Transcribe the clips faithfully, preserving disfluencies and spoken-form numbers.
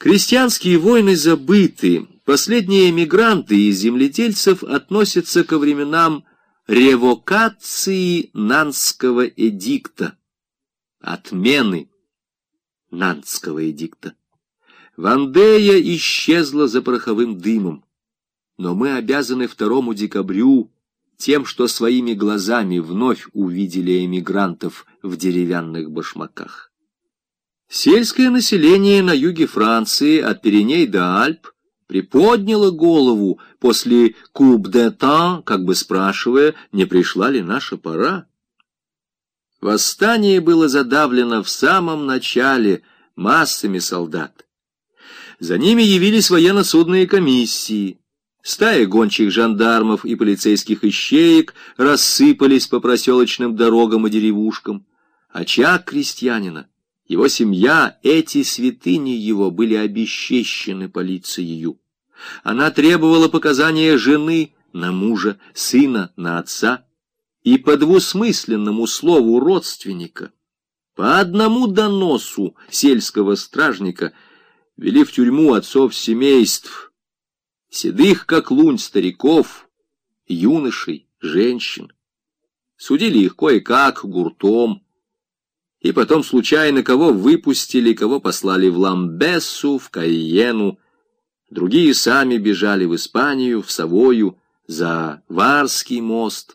Крестьянские войны забыты. Последние эмигранты из земледельцев относятся ко временам ревокации Нанского эдикта, отмены Нанского эдикта. Вандея исчезла за пороховым дымом, но мы обязаны второму декабрю тем, что своими глазами вновь увидели эмигрантов в деревянных башмаках. Сельское население на юге Франции от Пиреней до Альп приподняло голову после куб-де-тан, как бы спрашивая, не пришла ли наша пора. Восстание было задавлено в самом начале массами солдат. За ними явились военно-судные комиссии. Стаи гончих жандармов и полицейских ищеек рассыпались по проселочным дорогам и деревушкам. Очаг крестьянина, его семья, эти святыни его были обесчещены полицией. Она требовала показания жены на мужа, сына на отца, и по двусмысленному слову родственника, по одному доносу сельского стражника вели в тюрьму отцов семейств, седых как лунь стариков, юношей, женщин. Судили их кое-как гуртом, и потом случайно кого выпустили, кого послали в Ламбессу, в Кайену. Другие сами бежали в Испанию, в Савою, за Варский мост.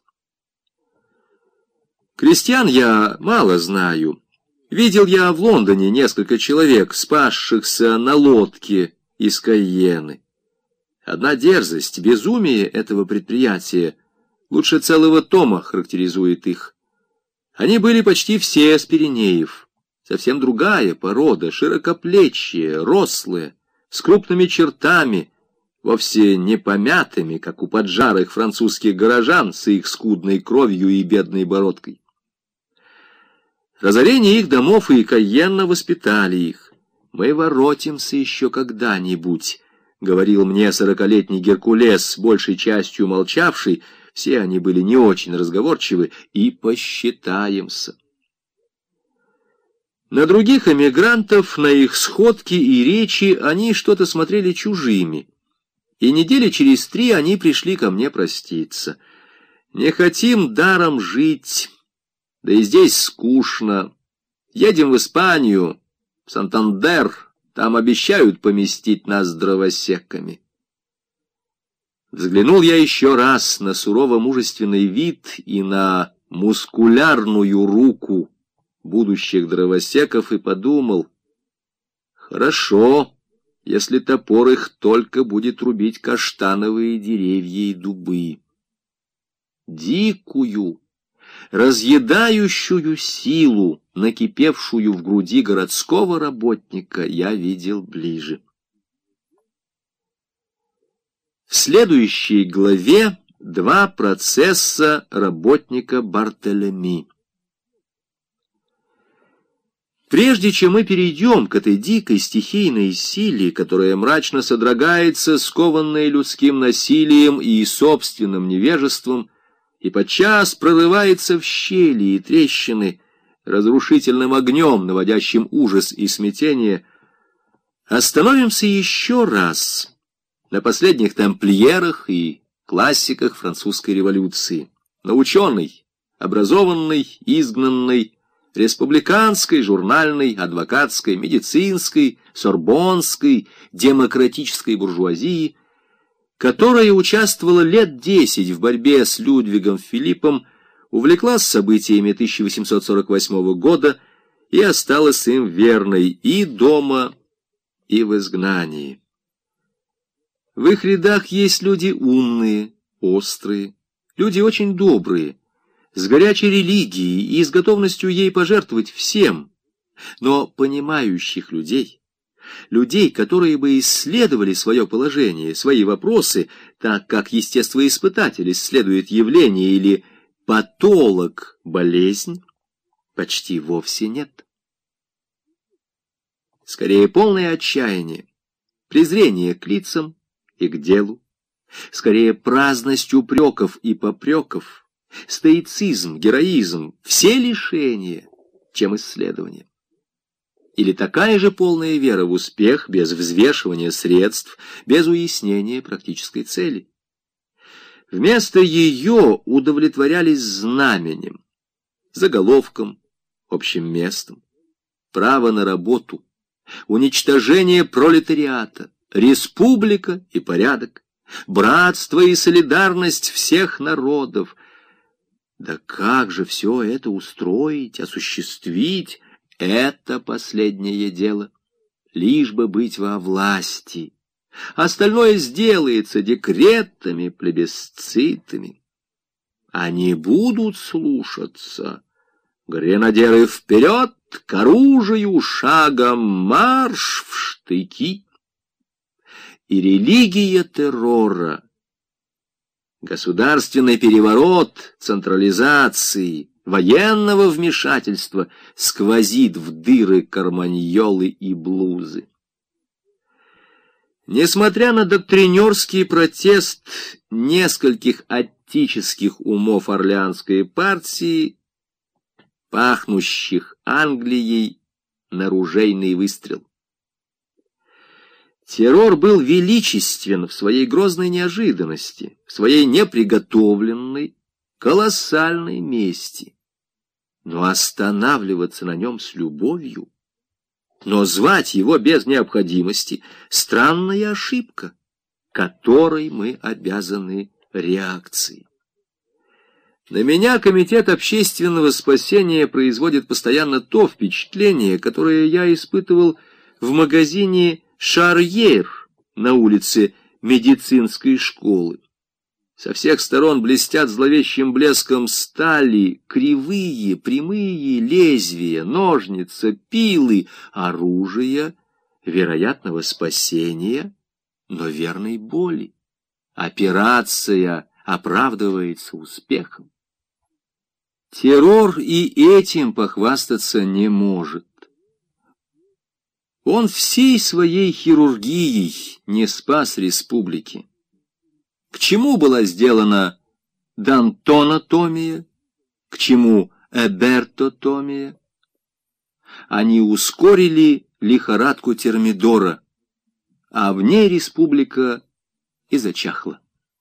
Крестьян я мало знаю. Видел я в Лондоне несколько человек, спасшихся на лодке из Кайены. Одна дерзость, безумие этого предприятия лучше целого тома характеризует их. Они были почти все с Пиренеев, совсем другая порода, широкоплечие, рослые, с крупными чертами, вовсе не помятыми, как у поджарых французских горожан с их скудной кровью и бедной бородкой. Разорение их домов и Кайенна воспитали их. «Мы воротимся еще когда-нибудь», — говорил мне сорокалетний Геркулес, большей частью молчавший, все они были не очень разговорчивы, и посчитаемся. На других эмигрантов, на их сходки и речи они что-то смотрели чужими, и недели через три они пришли ко мне проститься. «Не хотим даром жить, да и здесь скучно. Едем в Испанию, в Сантандер, там обещают поместить нас дровосеками». Взглянул я еще раз на сурово-мужественный вид и на мускулярную руку будущих дровосеков и подумал: хорошо, если топор их только будет рубить каштановые деревья и дубы. Дикую, разъедающую силу, накипевшую в груди городского работника, я видел ближе. В следующей главе два процесса работника Бартелеми. Прежде чем мы перейдем к этой дикой стихийной силе, которая мрачно содрогается, скованная людским насилием и собственным невежеством, и подчас прорывается в щели и трещины разрушительным огнем, наводящим ужас и смятение, остановимся еще раз на последних тамплиерах и классиках французской революции, на ученой, образованной, изгнанной, республиканской, журнальной, адвокатской, медицинской, сорбонской, демократической буржуазии, которая участвовала лет десять в борьбе с Людвигом Филиппом, увлеклась событиями тысяча восемьсот сорок восьмого года и осталась им верной и дома, и в изгнании. В их рядах есть люди умные, острые, люди очень добрые, с горячей религией и с готовностью ей пожертвовать всем, но понимающих людей, людей, которые бы исследовали свое положение, свои вопросы, так как естествоиспытатель исследует явление или патолог болезнь, почти вовсе нет. Скорее полное отчаяние, презрение к лицам и к делу, скорее праздность упреков и попреков, стоицизм, героизм, все лишения, чем исследования. или такая же полная вера в успех без взвешивания средств, без уяснения практической цели. Вместо ее удовлетворялись знаменем, заголовком, общим местом, право на работу, уничтожение пролетариата, республика и порядок, братство и солидарность всех народов. Да как же все это устроить, осуществить? Это последнее дело, лишь бы быть во власти. Остальное сделается декретами, плебисцитами. Они будут слушаться. Гренадеры вперед, к оружию, шагом марш в штыки. И религия террора, государственный переворот, централизации, военного вмешательства сквозит в дыры карманьолы и блузы. Несмотря на доктринерский протест нескольких аттических умов Орлеанской партии, пахнущих Англией, на ружейный выстрел. Террор был величествен в своей грозной неожиданности, в своей неприготовленной, колоссальной мести. Но останавливаться на нем с любовью, но звать его без необходимости — странная ошибка, которой мы обязаны реакцией. На меня Комитет общественного спасения производит постоянно то впечатление, которое я испытывал в магазине «Шарьер» на улице медицинской школы. Со всех сторон блестят зловещим блеском стали, кривые, прямые лезвия, ножницы, пилы, оружие вероятного спасения, но верной боли. Операция оправдывается успехом. Террор и этим похвастаться не может. Он всей своей хирургией не спас республики. К чему была сделана дантонотомия, к чему эбертотомия? Они ускорили лихорадку термидора, а в ней республика и зачахла.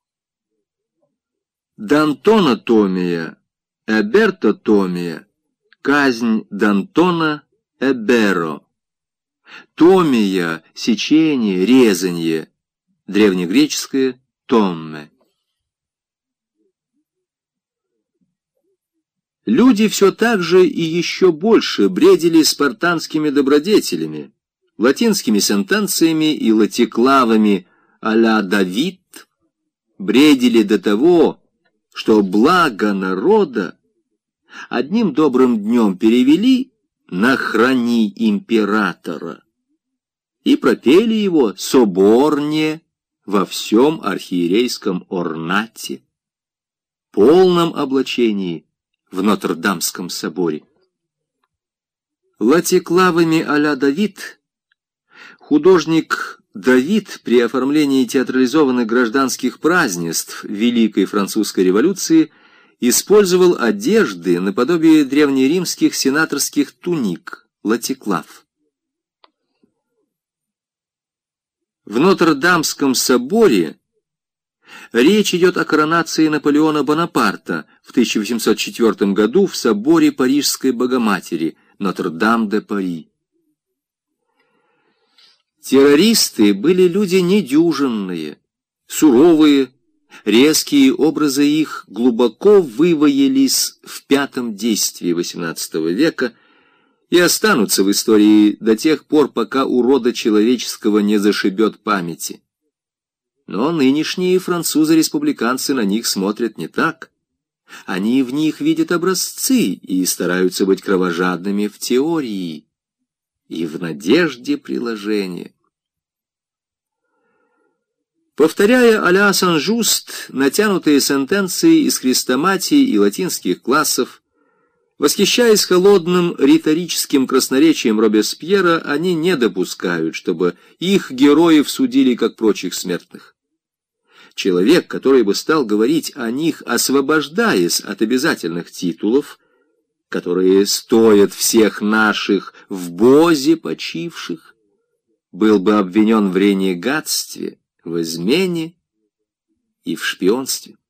Дантонотомия, эбертотомия, казнь Дантона Эберо. Томия, сечение, резанье, древнегреческое томме. Люди все так же и еще больше бредили спартанскими добродетелями, латинскими сентенциями и латиклавами а-ля Давид, бредили до того, что благо народа одним добрым днем перевели на «Храни императора» и пропели его соборне во всем архиерейском орнате, полном облачении в Нотр-Дамском соборе. Латиклавами а-ля Давид художник Давид при оформлении театрализованных гражданских празднеств Великой Французской революции использовал одежды наподобие древнеримских сенаторских туник, латиклав. В Нотр-Дамском соборе речь идет о коронации Наполеона Бонапарта в тысяча восемьсот четвёртом году в соборе Парижской Богоматери, Нотр-Дам-де-Пари. Террористы были люди недюжинные, суровые, резкие образы их глубоко вываялись в пятом действии восемнадцатого века и останутся в истории до тех пор, пока у рода человеческого не зашибет памяти. Но нынешние французы-республиканцы на них смотрят не так. Они в них видят образцы и стараются быть кровожадными в теории и в надежде приложения. Повторяя а-ля Сан-Жуст натянутые сентенции из хрестоматии и латинских классов, восхищаясь холодным риторическим красноречием Робеспьера, они не допускают, чтобы их героев судили как прочих смертных. Человек, который бы стал говорить о них, освобождаясь от обязательных титулов, которые стоят всех наших в бозе почивших, был бы обвинен в ренегатстве, в измене и в шпионстве.